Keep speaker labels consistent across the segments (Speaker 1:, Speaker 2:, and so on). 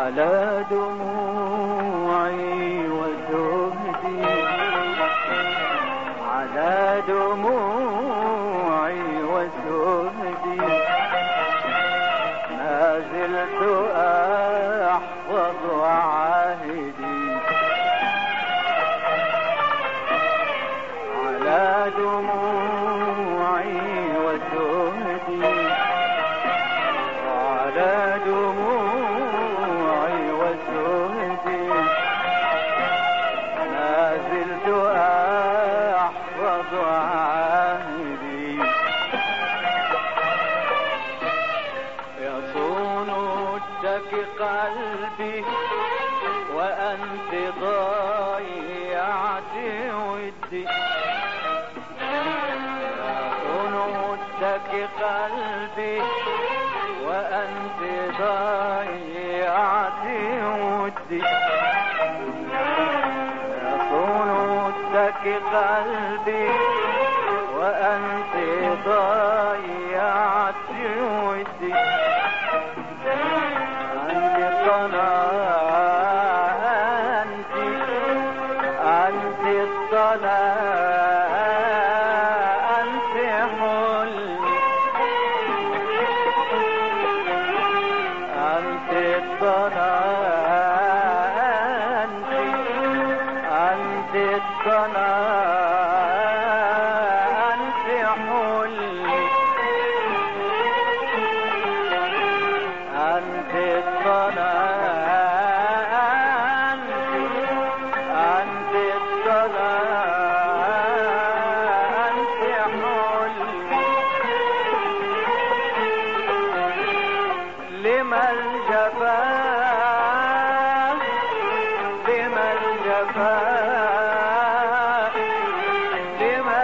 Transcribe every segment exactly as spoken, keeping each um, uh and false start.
Speaker 1: على دموعي وزهدي، على دموعي وزهدي ما زلت أحفظ عهدي، على دموعي وزهدي، على دموعي وزهدي ما زلت أحفظ عهدي. يصونك قلبي وأنت ضيعت ودي، يصونك قلبي وأنت ضيعت ودي، يصونك قلبي وأنت ضيعت ودي. أنت الطلاء، أنت أنت الطلاء، أنت حلمي، أنت الطلاء، أنت أنت الطلاء، أنت حلمي، أنت الطلاء، أنت الطلاء، أنت حلمي. لما الجفاء، لما الجفاء، لما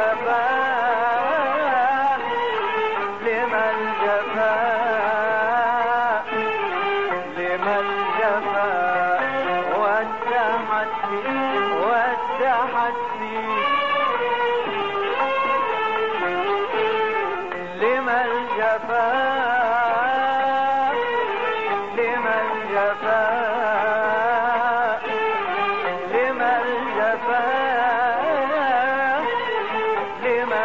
Speaker 1: الجفاء، لما الجفاء، لما الجفاء والتحدي والتحدي. لما الجفاء، لما الجفاء، لما الجفاء، لما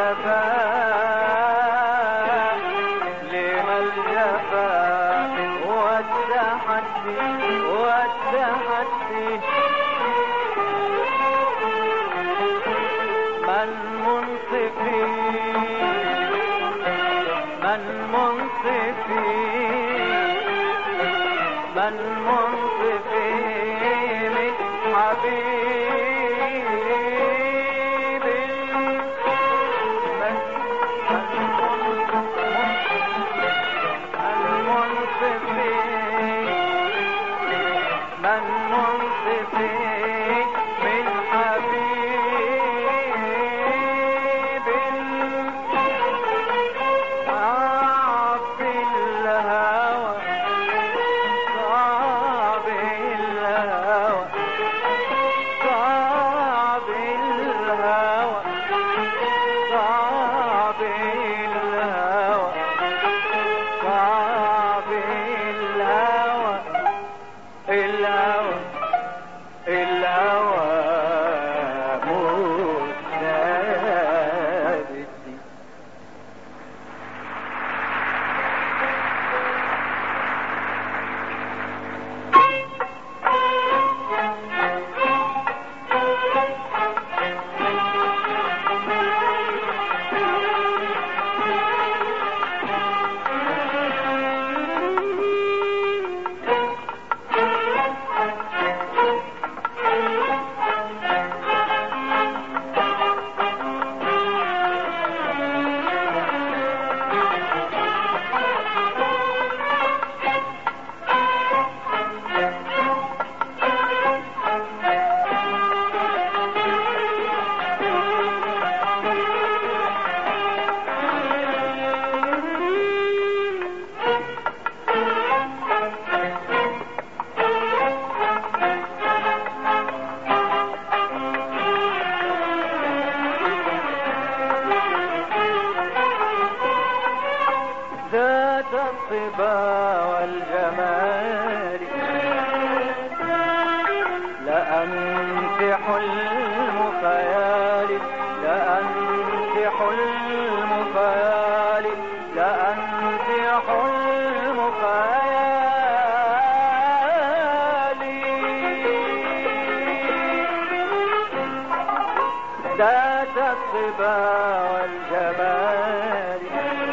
Speaker 1: الجفاء، لما الجفاء والتحدي والتحدي. من منصفي، من منصفي، من منصفي من حبيب، من منصفي، من منصفي من حبيب. صعب الهوى، صعب الهوى، صعب الهوى، صعب الهوى، صعب الهوى، الهوى الهوى مستهدي. ذات الطبا والجمال لأنت حلم خيالي لأنت حلم خيالي لأنت حلم خيالي ذات الطبا والجمال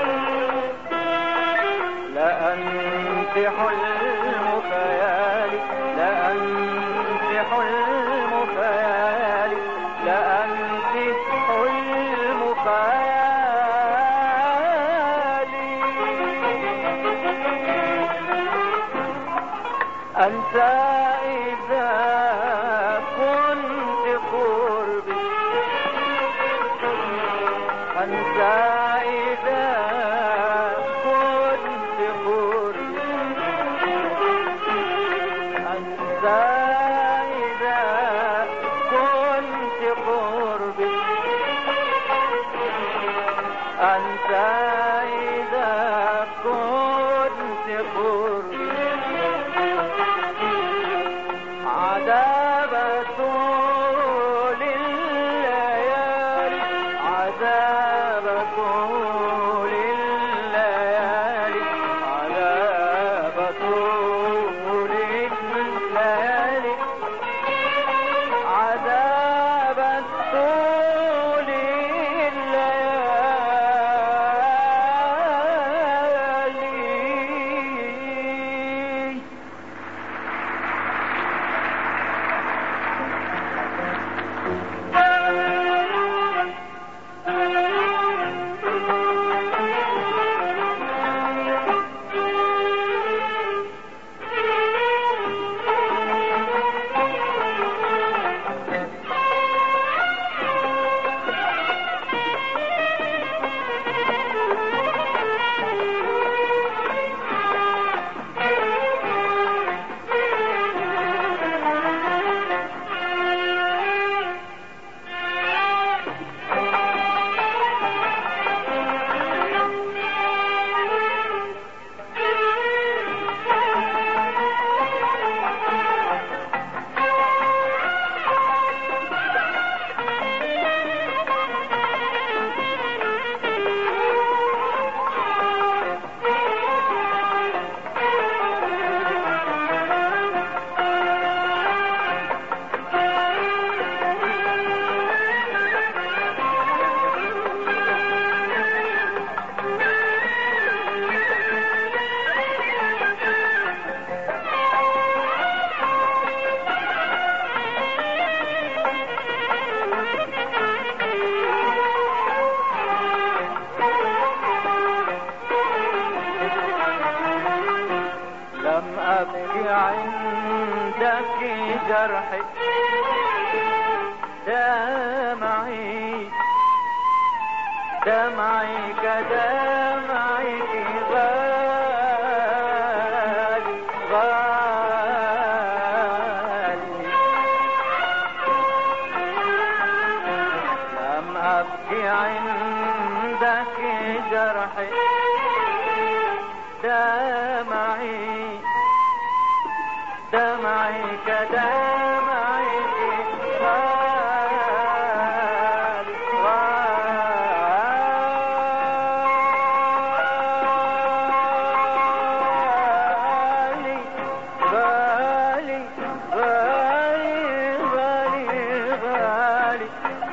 Speaker 1: لأنت حلم خيالي لأنت حلم خيالي لأنت حلم خيالي أنت إذا كنت قربي أنت إذا كنت قربي أنت إذا كنت قربي أنت إذا كنت قربي عذاب طول الليالي عذاب طول الليالي عذاب طول الليالي عذاب طول الليالي. لم أبكي عندك جرحي دمعي دمعي كدمعك غالي غالي لم أبكي عندك جرحي دمعي دمعي كدمعك غالي غالي غالي غالي غالي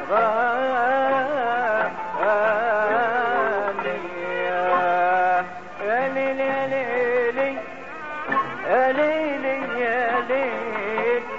Speaker 1: غالي غالي يا ليلي يا ليلي يا ليلي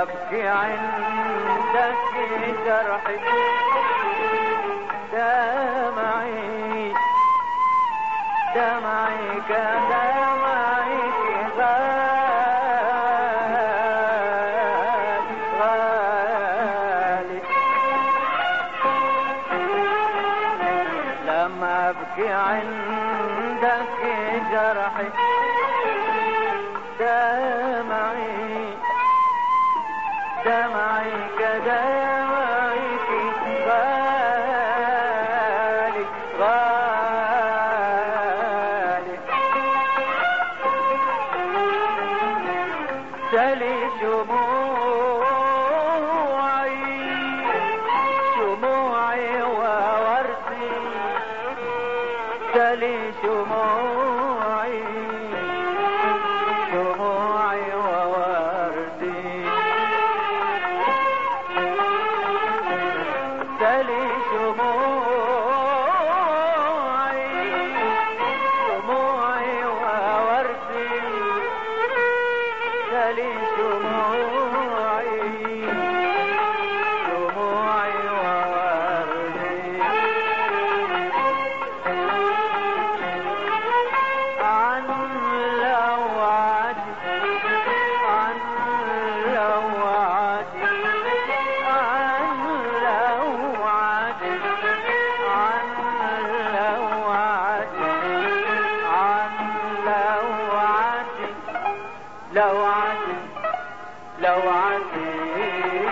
Speaker 1: ابكي عندك جرحي دمعي دمعي كدمعي غالي غالي لما ابكي عندك جرحي دمعي دمعي كدمعي غالي غالي تلي شموعي شموعي ووردي تلي شموعي شموعي ووردي تلي شموعي شموعي ووردي تلي شموعي شموعي ووردي عن لوعتي عن لوعتي عن لوعتي عن لوعتي عن لوعتي لوعتي لوعتي